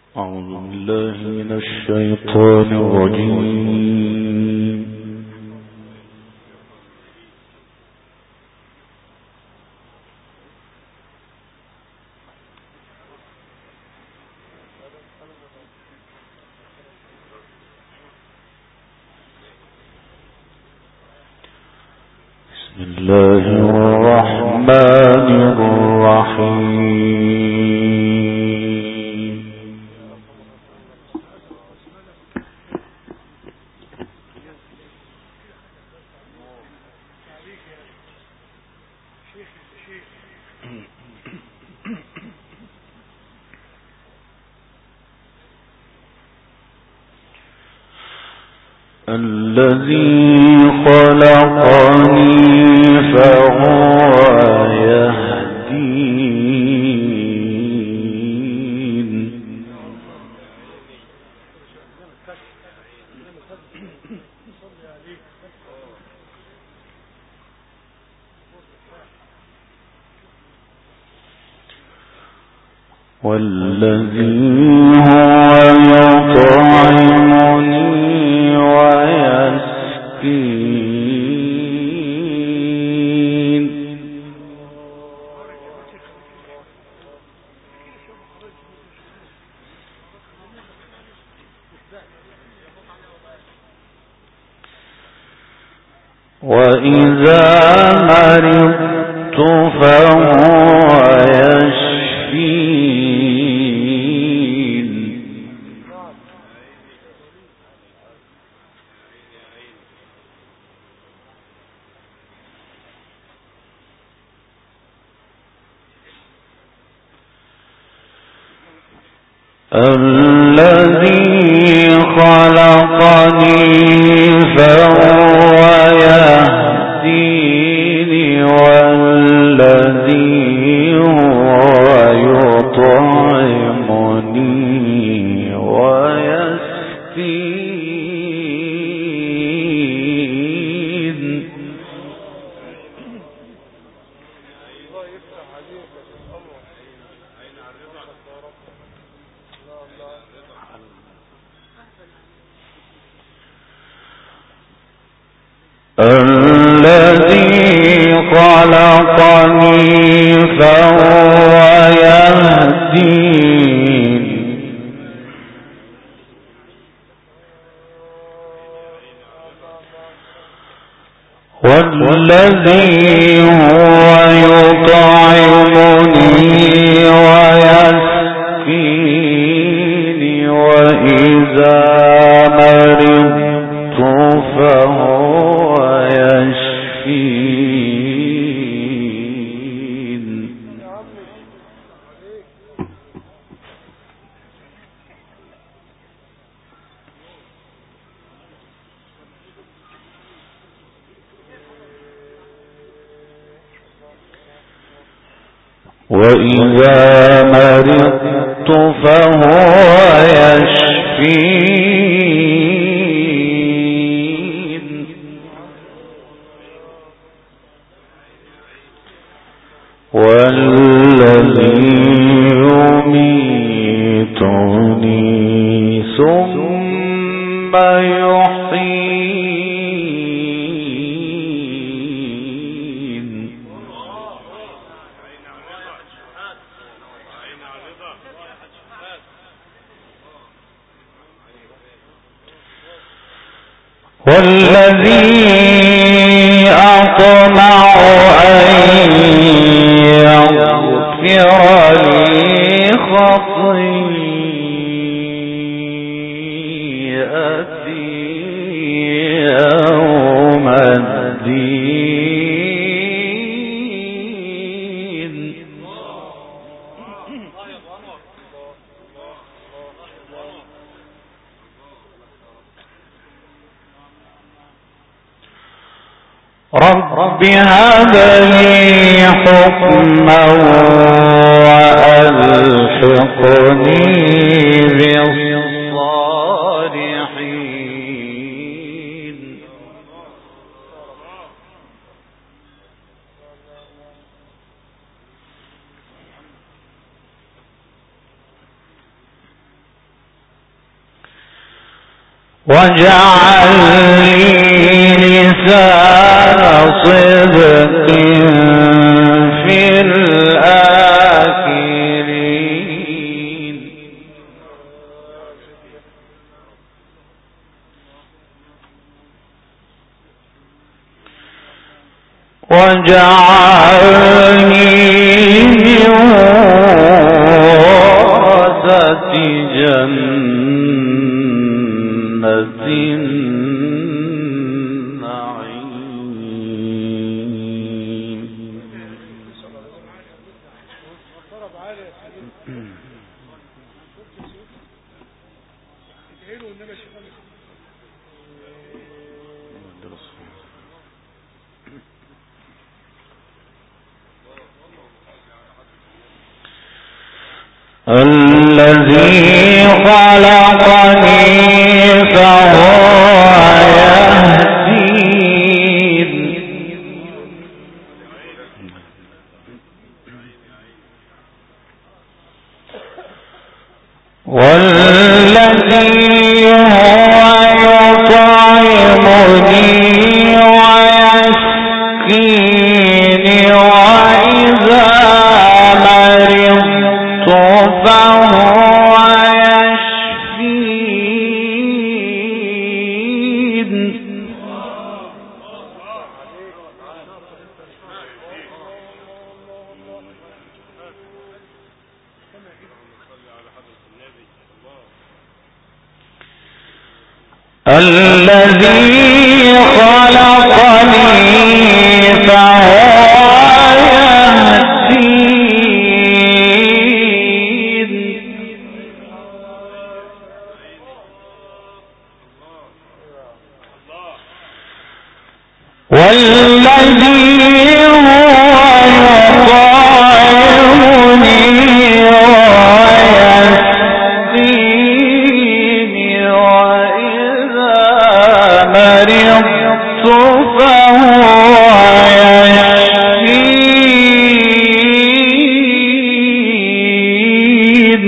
أعوذ بالله من الشيطان الرجيم. بسم الله الرحمن الرحيم. الذي خلقني فهو يهدين. والذي هو يطعمني ويسقين. وإذا مرضت فهو يشفين. الذي خلقني فهو يهديني. والذي هو يطعمني ويسقين. الذي خلقني فهو يهدين. والذي هو يطعمني ويسقيني. وإذا مرضت فهو يشفين. وإذا مرضت فهو يشفين. والذي يميتني ثم يحيين. والذي أطمع أن يغفر لي خطيئتي يوم الدين. رب هب لي حكما وألحقني بالصالحين. واجعل لي لسان صدق في الآخرين واجعلني من ورثة جنة النعيم. الذي خلقني فهو يهدين والذي هو يطعمني ويسقيني وإذا مرضت فهو يشفين. الذي خلقني فهو يهدين والذي هو يطعمني ويسقيني وإذا مرضت فهو يشفين.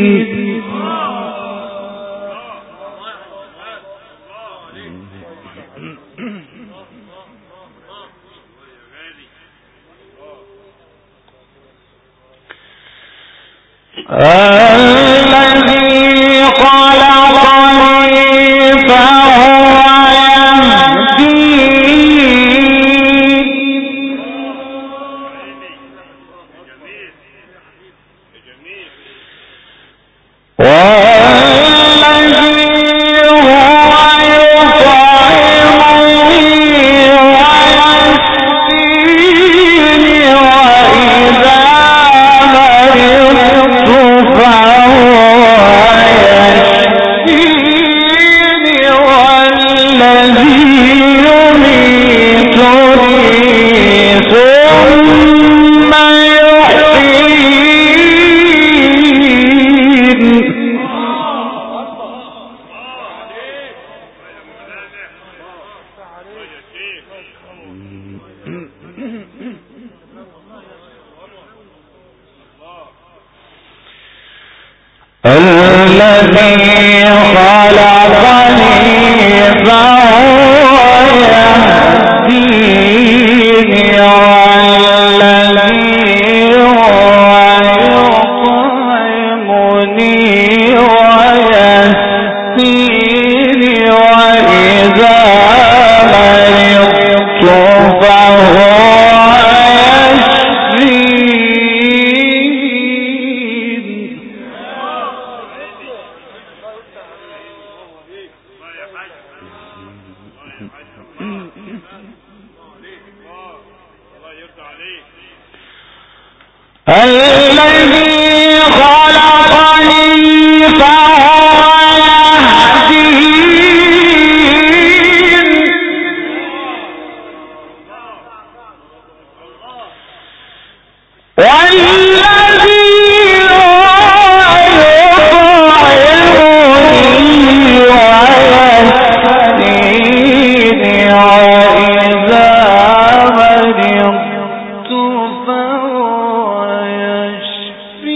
الذي خلقني فهو يهدين والذي هو يطعمني ويسقيني وإذا مرضت فهو يشفيني والذي يميتني ثم يحيين. الذي خلقني فهو يهديني والذي هو يطعمني ويسقيني وإذا مرضت فهو الذي خلقني فهو يهدين والذي هو يطعمني ويسقيني وإذا مرضت فهو يشفين.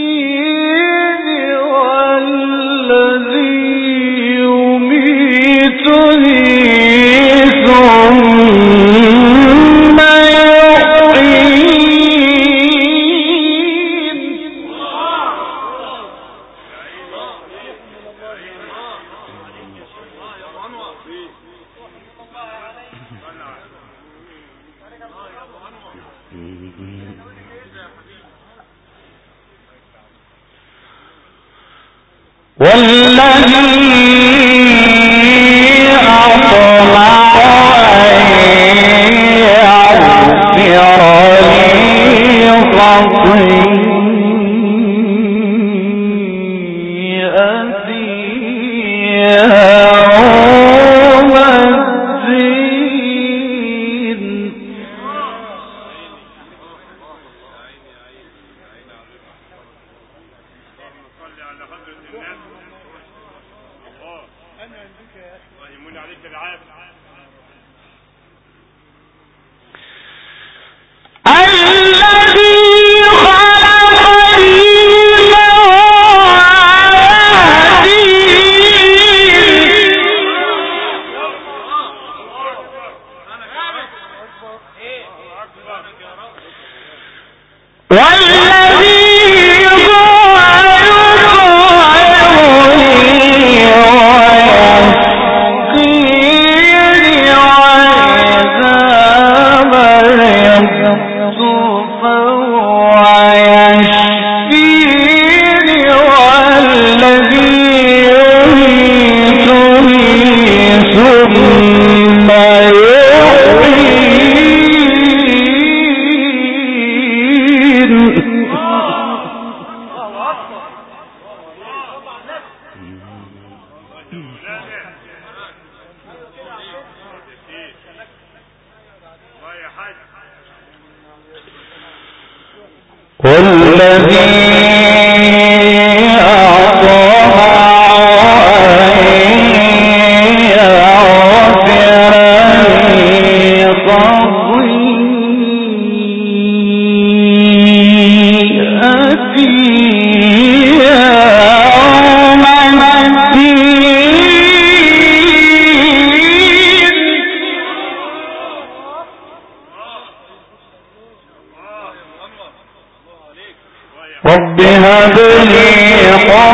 رب هب لي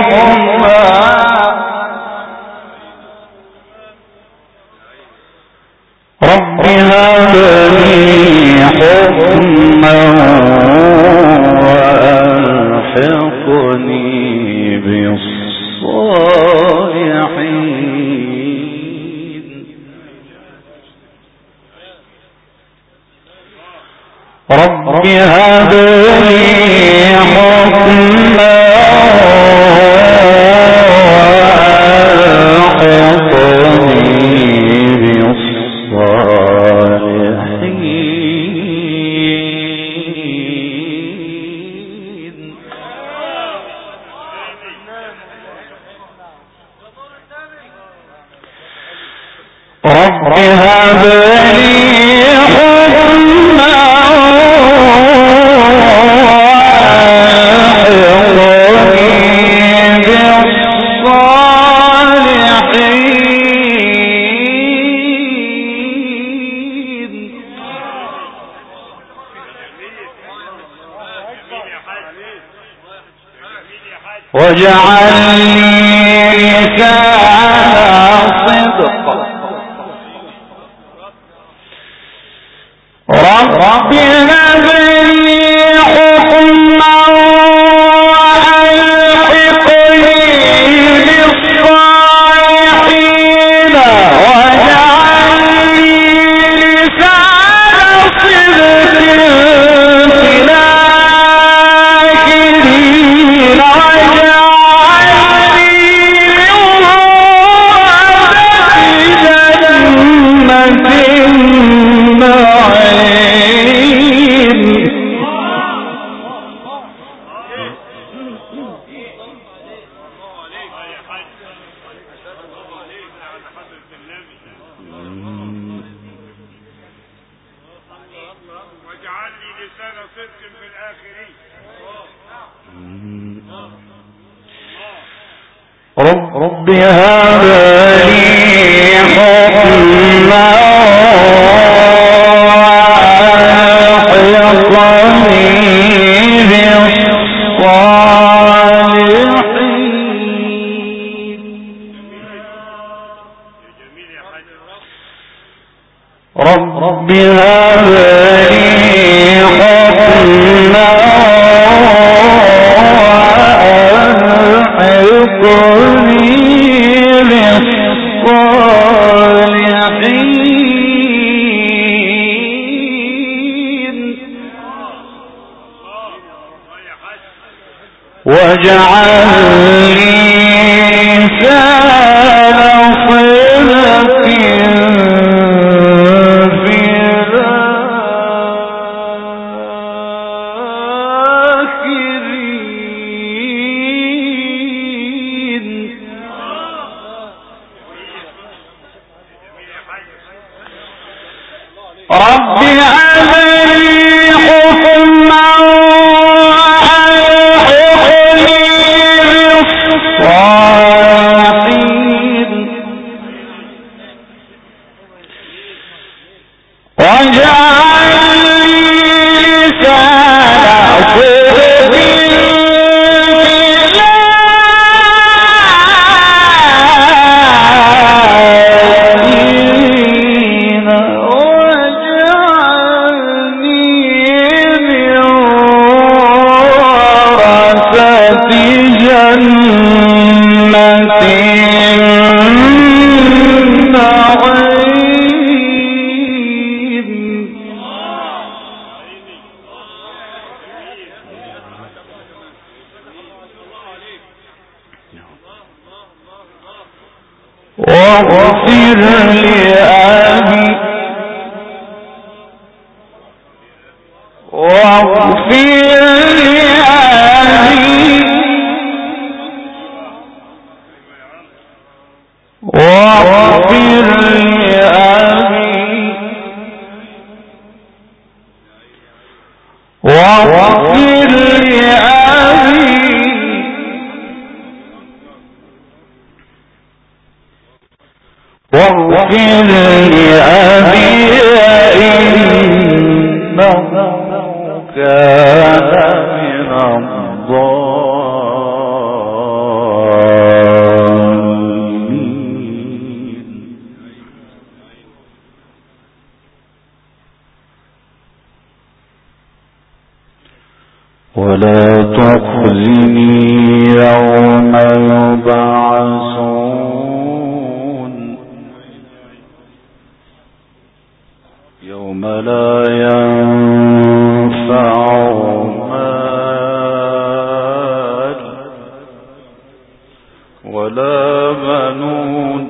حكما رب هب لي حكما وألحقني بالصالحين رب هب لي حكما رب هب لي حكما وألحقني بالصالحين واجعل لي لسان صدق رب هب لي حكما وألحقني بالصالحين واجعل لي لسان صدق في الآخرين واجعلني من ورثة جنة واجعل لي لسان صدق في الآخرين رب هب لي رب هب لي حكما وألحقني بالصالحين واجعل لي لسان صدق رب هب لي حكما وألحقني بالصالحين واجعل لي لسان صدق واغفر لأبي إنه كان من الضالين ولا تخزني يوم يبعثون يوم لا ينفع مال ولا بنون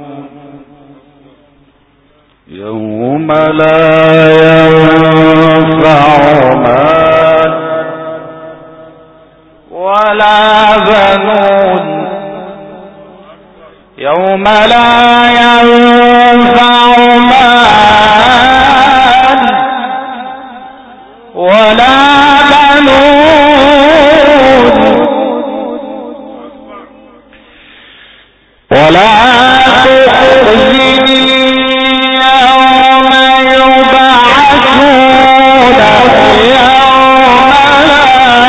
يوم لا ينفع مال ولا بنون يوم لا ينفع مال ولا بنون ولا تخزني يوم يبعثون يوم لا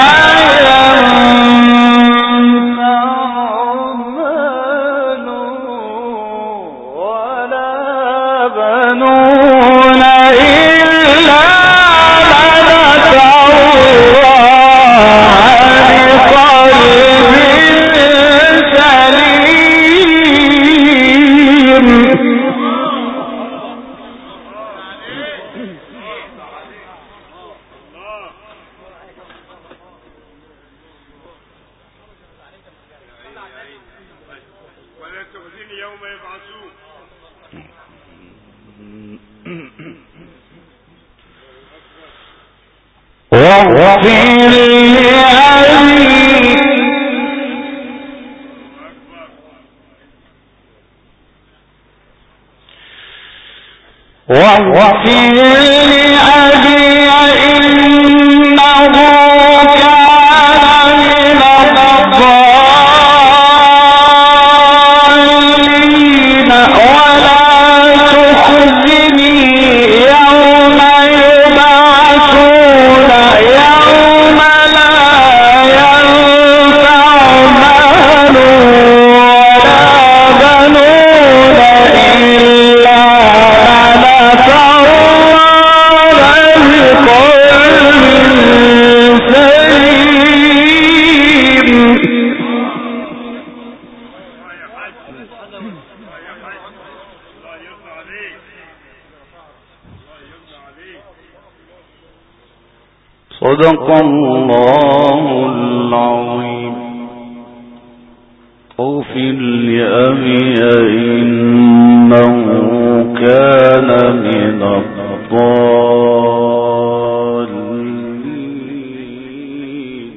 واغفر لأبي إنه كان من الضالين ولا تخزني يوم يبعثون يوم لا ينفع مال ولا بنون إلا من أتى صدق الله العظيم. اغفر لأبي إنه كان من الضالين.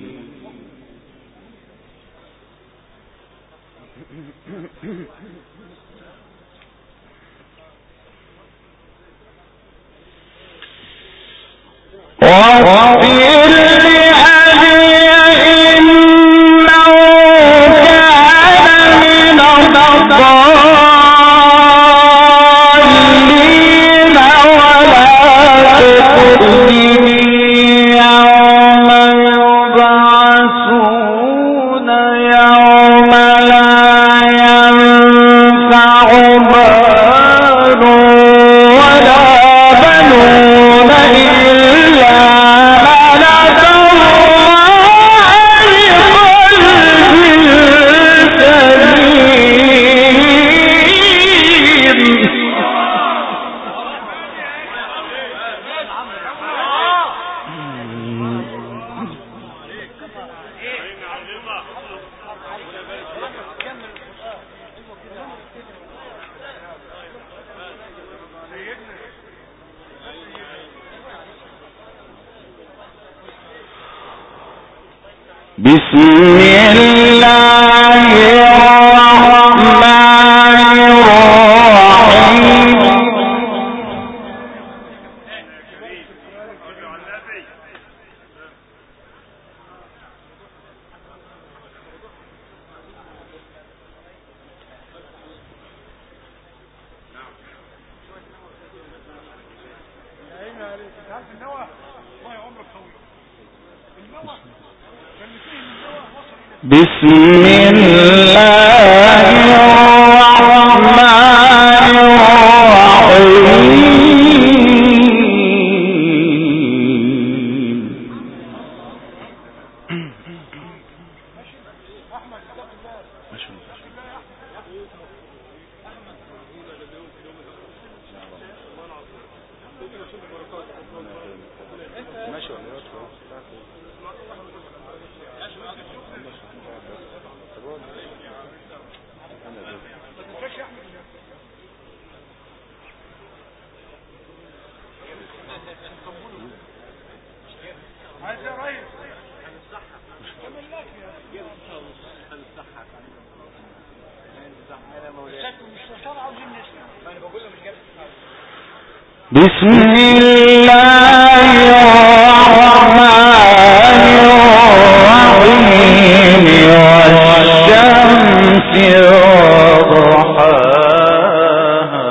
بسم الله الرحمن الرحيم. بسم الله الرحمن الرحيم. بسم الله الرحمن الرحيم. والشمس وضحاها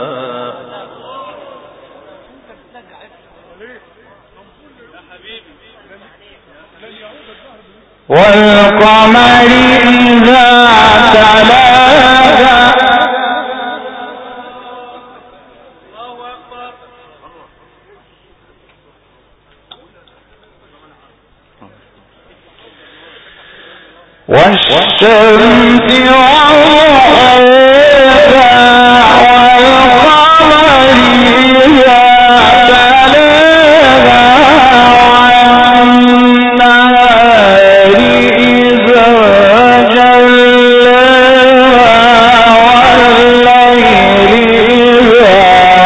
والقمر إذا تلاها والشمس وضحاها والقمر إذا تلاها والنهار إذا جلاها والليل إذا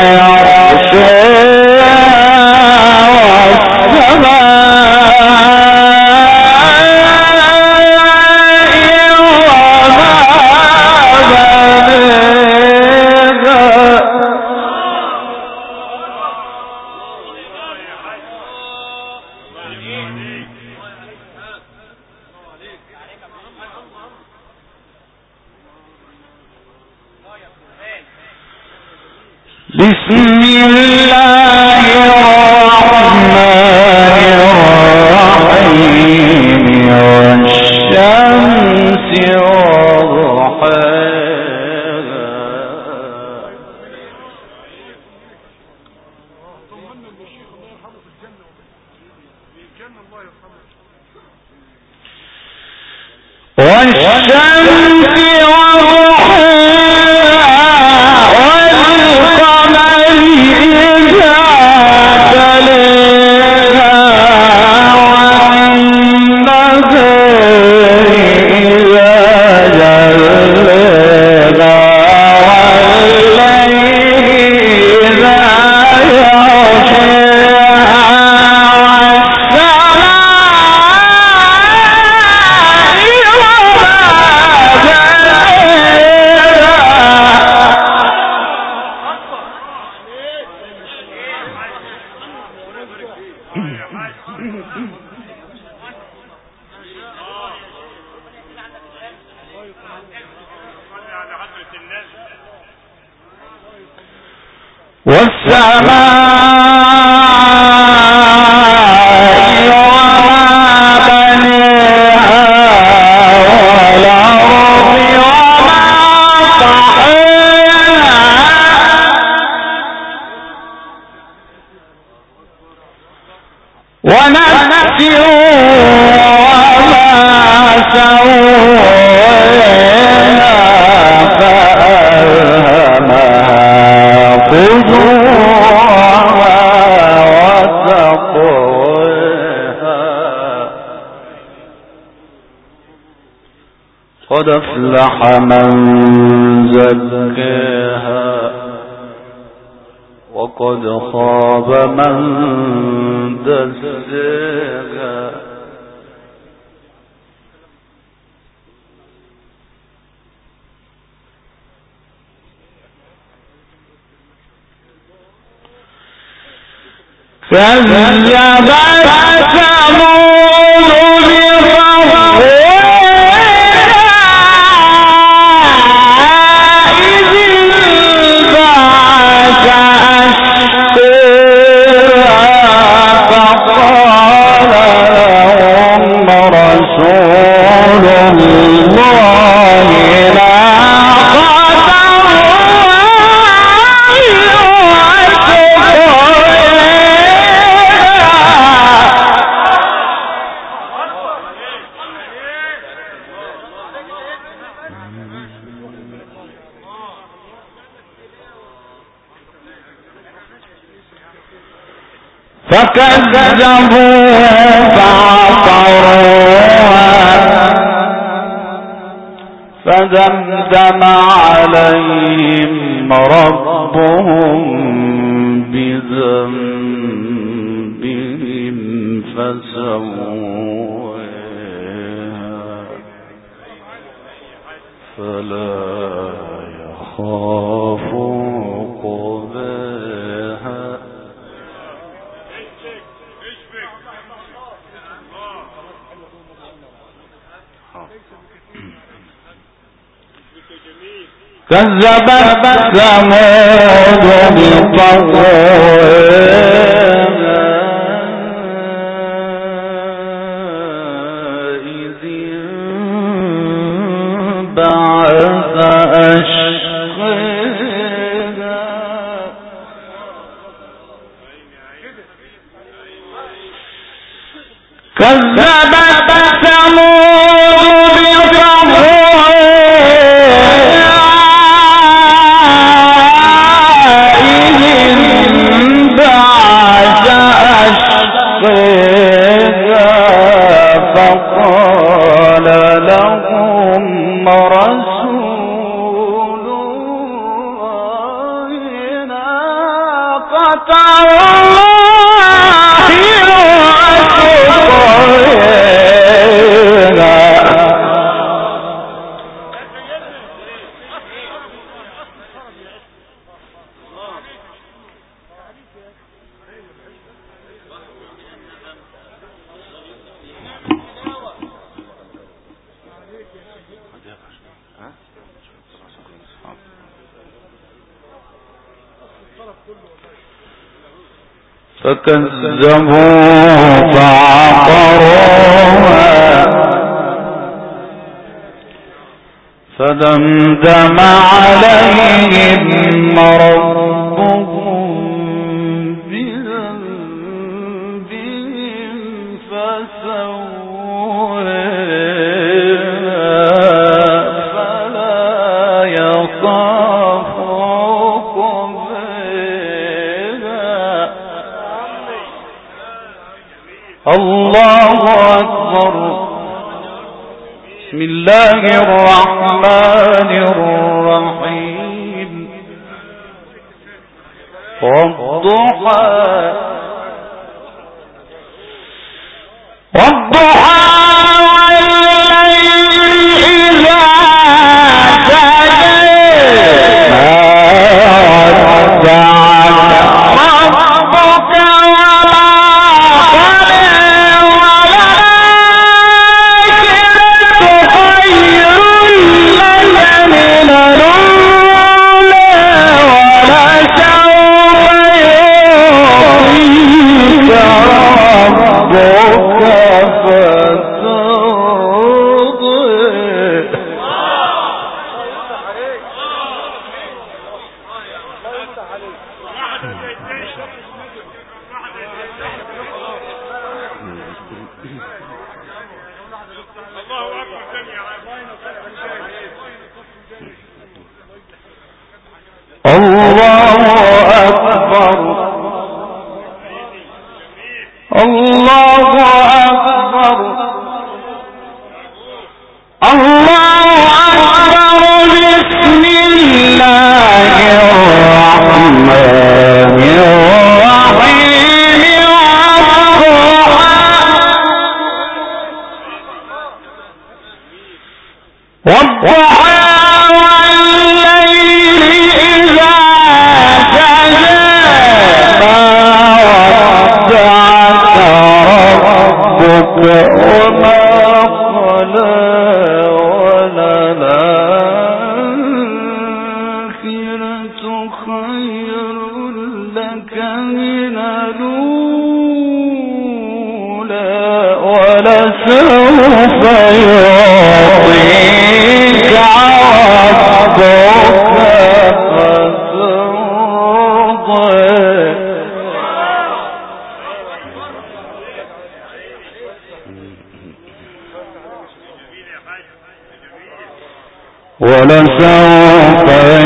بسم الله الرحمن الرحيم. والشمس وضحاها والشمس وضحاها قد أفلح من زكاها وقد خاب من دساها كذبت ثمود فكذبوا فعقروها فدمدم عليهم ربهم بذنبهم فسواها فلا يخاف عقباها كذبت ثمود بطغواها إذ انبعث أشقاها كذبت ثمود فقال لهم رسول الله ناقة الله وسقياها فكذبوا فعقروها فدمدم عليهم ربهم بذنبهم فسواها فلا يخاف الله أكبر. بسم الله الرحمن الرحيم. والضحى والضحى والليل إذا سجى ما ودعك ربك وما الله أكبر الله أكبر الله أكبر بسم الله الرحمن الرحيم والضحى وما خلا وللآخرة خير لك من الأولى ولسوف يعطيك ربك ولسوف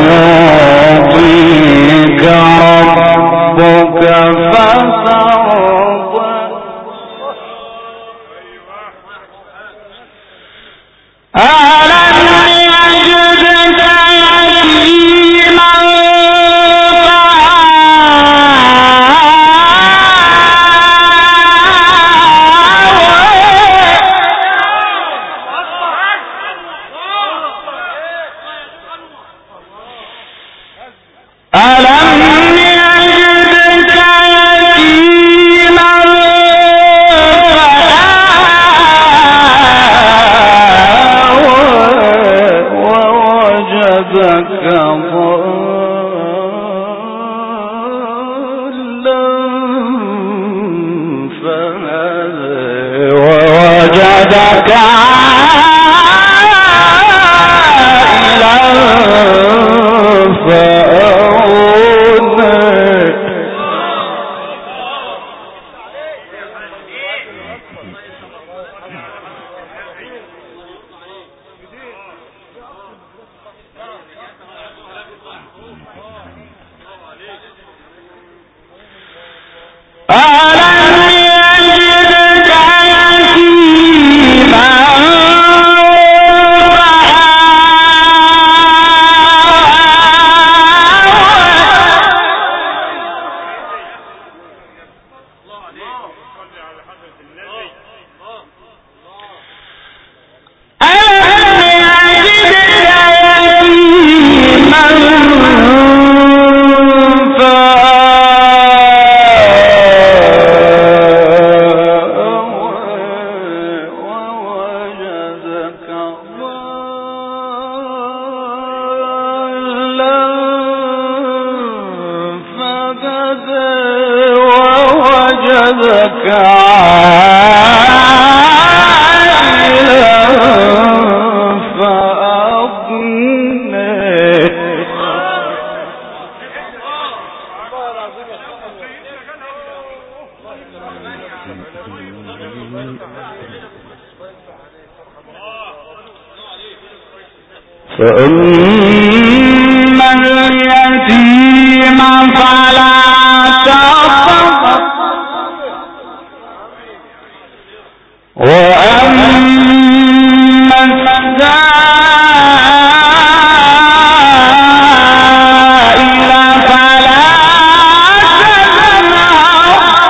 يعطيك ربك فترضى ألم يجدك يتيما ووجدك عائلا فأغنى ووجدك عائلا فأغنى فأما اليتيم فلا تقهر وأما السائل فلا تنهر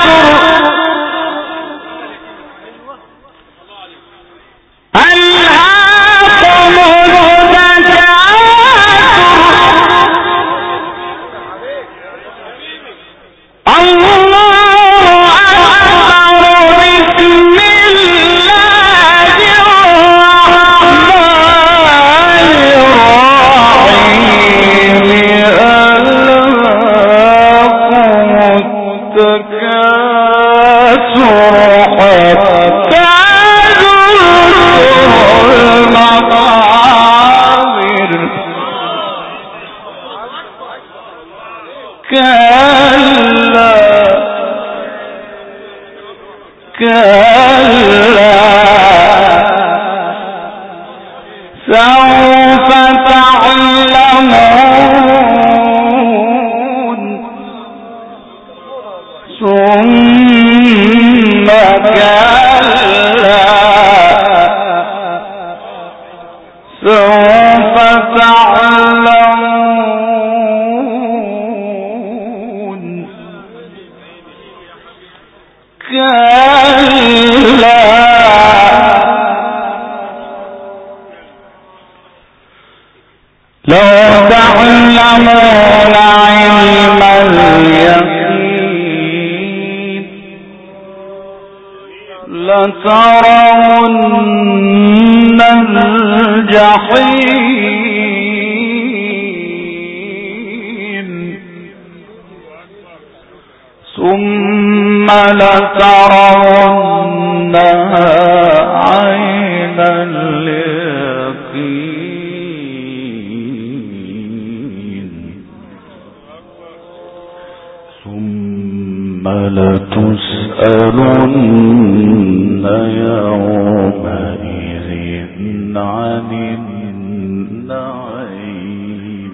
ألهاكم تعلمون علم اليقين لترون الجحيم ثم لترونها عين اليقين ثم لتسألن يومئذ عن النعيم.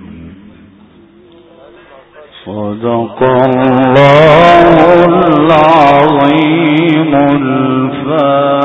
صدق الله العظيم الفاتح.